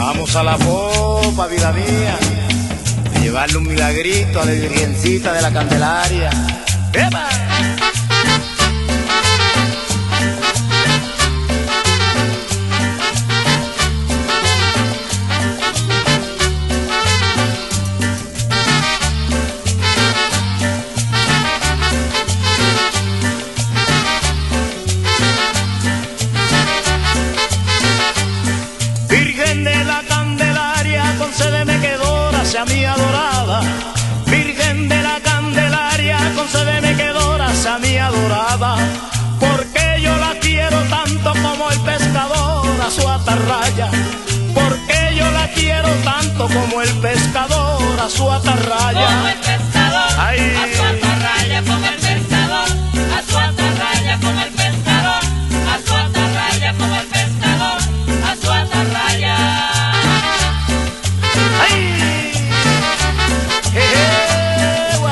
Vamos a la popa, vida mía, a llevarle un milagrito a la Virgencita de la Candelaria. ¡Epa! Virgen de la Candelaria, concédeme que Dora sea mi adorada. Virgen de la Candelaria, concédeme que Dora sea mi adorada. Porque yo la quiero tanto como el pescador a su atarraya. Porque yo la quiero tanto como el pescador a su atarraya. Como el pescador Ay. a su atarraya, como el pescador a su atarraya, como el pescador a su atarraya, como el pescador a su atarraya. ¡Ay! ¡Ewa!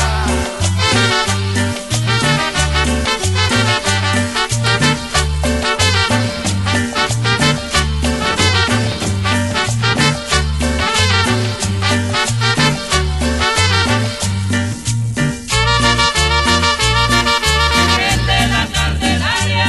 Virgen de la Candelaria.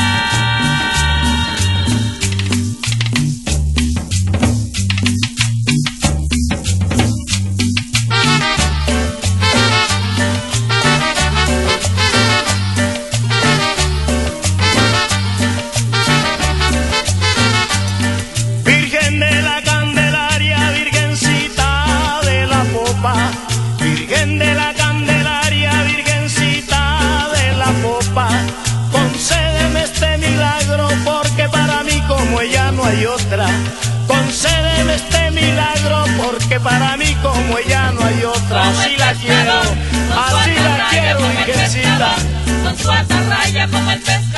Virgen de la Candelaria, Virgencita de la Popa. Virgen de la Candelaria, Virgencita de la Popa. Concédeme este milagro porque para mí como ella no hay otra. Concédeme este milagro porque para mí como ella no hay otra. Como Así el la quiero, pescador, con su así la atarraya, quiero, como el Virgencita. pescador, con su atarraya, como el pescador.